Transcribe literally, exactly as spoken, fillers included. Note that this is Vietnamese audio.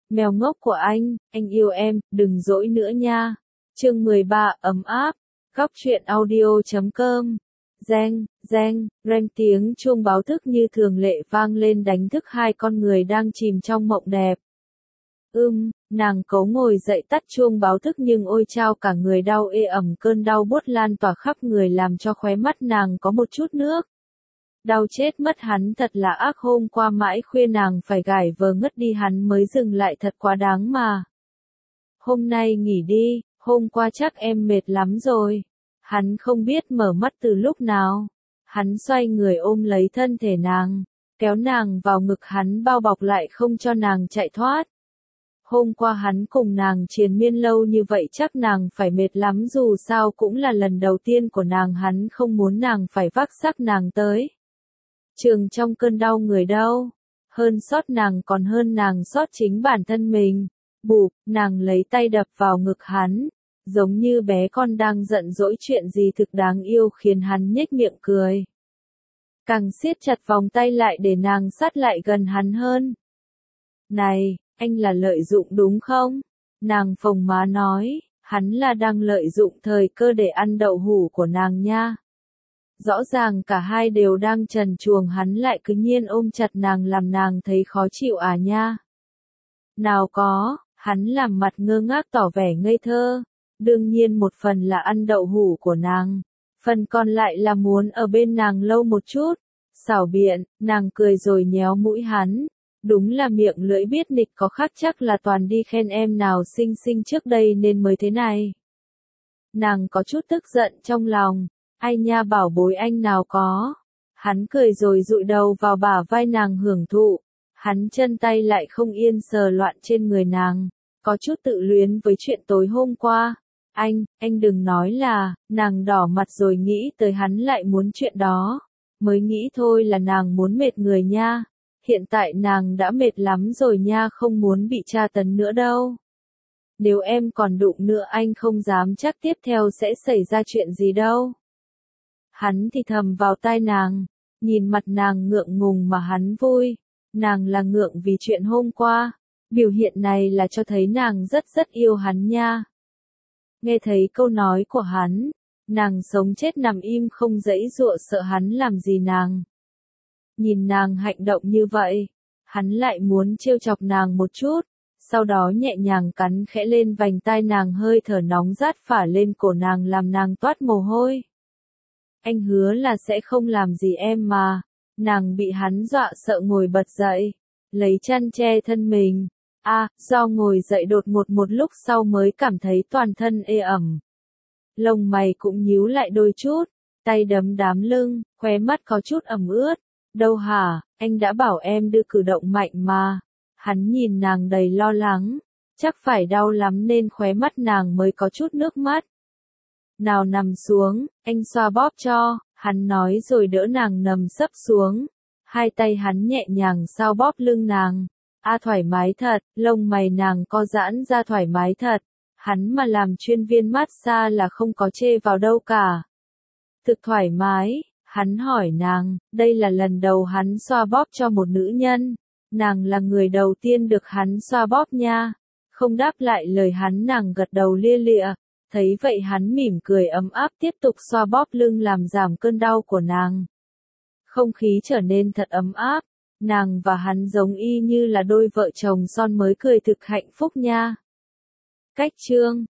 Mèo ngốc của anh, anh yêu em, đừng dỗi nữa nha. Chương mười ba, ấm áp. Góc truyện audio chấm com. Reng, reng, reng tiếng chuông báo thức như thường lệ vang lên đánh thức hai con người đang chìm trong mộng đẹp. Ưm, nàng cố ngồi dậy tắt chuông báo thức nhưng ôi chao cả người đau ê ẩm, cơn đau buốt lan tỏa khắp người làm cho khóe mắt nàng có một chút nước. Đau chết mất, hắn thật là ác, hôm qua mãi khuya nàng phải gải vờ ngất đi hắn mới dừng lại, thật quá đáng mà. Hôm nay nghỉ đi, hôm qua chắc em mệt lắm rồi. Hắn không biết mở mắt từ lúc nào. Hắn xoay người ôm lấy thân thể nàng, kéo nàng vào ngực hắn bao bọc lại không cho nàng chạy thoát. Hôm qua hắn cùng nàng triền miên lâu như vậy chắc nàng phải mệt lắm, dù sao cũng là lần đầu tiên của nàng, hắn không muốn nàng phải vác xác nàng tới trường trong cơn đau người đâu. Hơn xót nàng còn hơn nàng xót chính bản thân mình. Bụp, nàng lấy tay đập vào ngực hắn, giống như bé con đang giận dỗi chuyện gì thực đáng yêu, khiến hắn nhếch miệng cười. Càng siết chặt vòng tay lại để nàng sát lại gần hắn hơn. Này, anh là lợi dụng đúng không? Nàng phồng má nói, hắn là đang lợi dụng thời cơ để ăn đậu hũ của nàng nha. Rõ ràng cả hai đều đang trần truồng, hắn lại cứ nhiên ôm chặt nàng làm nàng thấy khó chịu à nha. Nào có, hắn làm mặt ngơ ngác tỏ vẻ ngây thơ. Đương nhiên một phần là ăn đậu hũ của nàng, phần còn lại là muốn ở bên nàng lâu một chút. Xảo biện, nàng cười rồi nhéo mũi hắn. Đúng là miệng lưỡi biết nịch có khác, chắc là toàn đi khen em nào xinh xinh trước đây nên mới thế này. Nàng có chút tức giận trong lòng. Ai nha bảo bối, anh nào có. Hắn cười rồi dụi đầu vào bả vai nàng hưởng thụ. Hắn chân tay lại không yên sờ loạn trên người nàng, có chút tự luyến với chuyện tối hôm qua. Anh, anh đừng nói là, nàng đỏ mặt rồi nghĩ tới hắn lại muốn chuyện đó. Mới nghĩ thôi là nàng muốn mệt người nha. Hiện tại nàng đã mệt lắm rồi nha, không muốn bị tra tấn nữa đâu. Nếu em còn đụng nữa anh không dám chắc tiếp theo sẽ xảy ra chuyện gì đâu. Hắn thì thầm vào tai nàng, nhìn mặt nàng ngượng ngùng mà hắn vui. Nàng là ngượng vì chuyện hôm qua. Biểu hiện này là cho thấy nàng rất rất yêu hắn nha. Nghe thấy câu nói của hắn, nàng sống chết nằm im không giãy giụa, sợ hắn làm gì nàng. Nhìn nàng hành động như vậy, hắn lại muốn trêu chọc nàng một chút, sau đó nhẹ nhàng cắn khẽ lên vành tai nàng, hơi thở nóng rát phả lên cổ nàng làm nàng toát mồ hôi. Anh hứa là sẽ không làm gì em mà. Nàng bị hắn dọa sợ ngồi bật dậy, lấy chăn che thân mình. A, à, do ngồi dậy đột ngột một lúc sau mới cảm thấy toàn thân ê ẩm. Lông mày cũng nhíu lại đôi chút, tay đấm đám lưng, khóe mắt có chút ẩm ướt. Đâu hả, anh đã bảo em đưa cử động mạnh mà. Hắn nhìn nàng đầy lo lắng, chắc phải đau lắm nên khóe mắt nàng mới có chút nước mắt. Nào nằm xuống, anh xoa bóp cho, hắn nói rồi đỡ nàng nằm sấp xuống. Hai tay hắn nhẹ nhàng xoa bóp lưng nàng. A à, thoải mái thật, lông mày nàng co giãn ra thoải mái thật. Hắn mà làm chuyên viên massage là không có chê vào đâu cả. Thực thoải mái, hắn hỏi nàng, đây là lần đầu hắn xoa bóp cho một nữ nhân. Nàng là người đầu tiên được hắn xoa bóp nha. Không đáp lại lời hắn, nàng gật đầu lia lịa. Thấy vậy hắn mỉm cười ấm áp tiếp tục xoa bóp lưng làm giảm cơn đau của nàng. Không khí trở nên thật ấm áp, nàng và hắn giống y như là đôi vợ chồng son mới cười, thực hạnh phúc nha. Cách chương